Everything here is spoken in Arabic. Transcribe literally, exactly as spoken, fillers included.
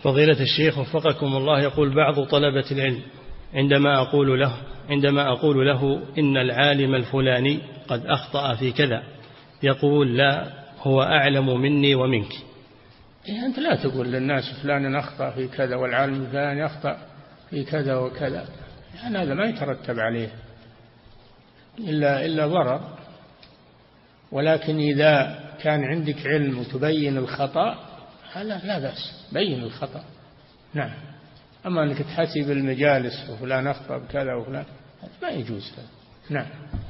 فضيلة الشيخ وفقكم الله، يقول بعض طلبة العلم عندما أقول له عندما أقول له إن العالم الفلاني قد أخطأ في كذا، يقول لا، هو أعلم مني ومنك. إيه أنت لا تقول للناس فلان أخطأ في كذا والعالم فلان يخطأ في كذا وكذا، يعني هذا ما يترتب عليه إلا إلا ضرر. ولكن إذا كان عندك علم وتبين الخطأ هذا لا بأس، بين الخطأ. نعم. أما أنك تحسب المجالس وفلان أخطأ بكذا وفلان ما يجوز هذا. نعم.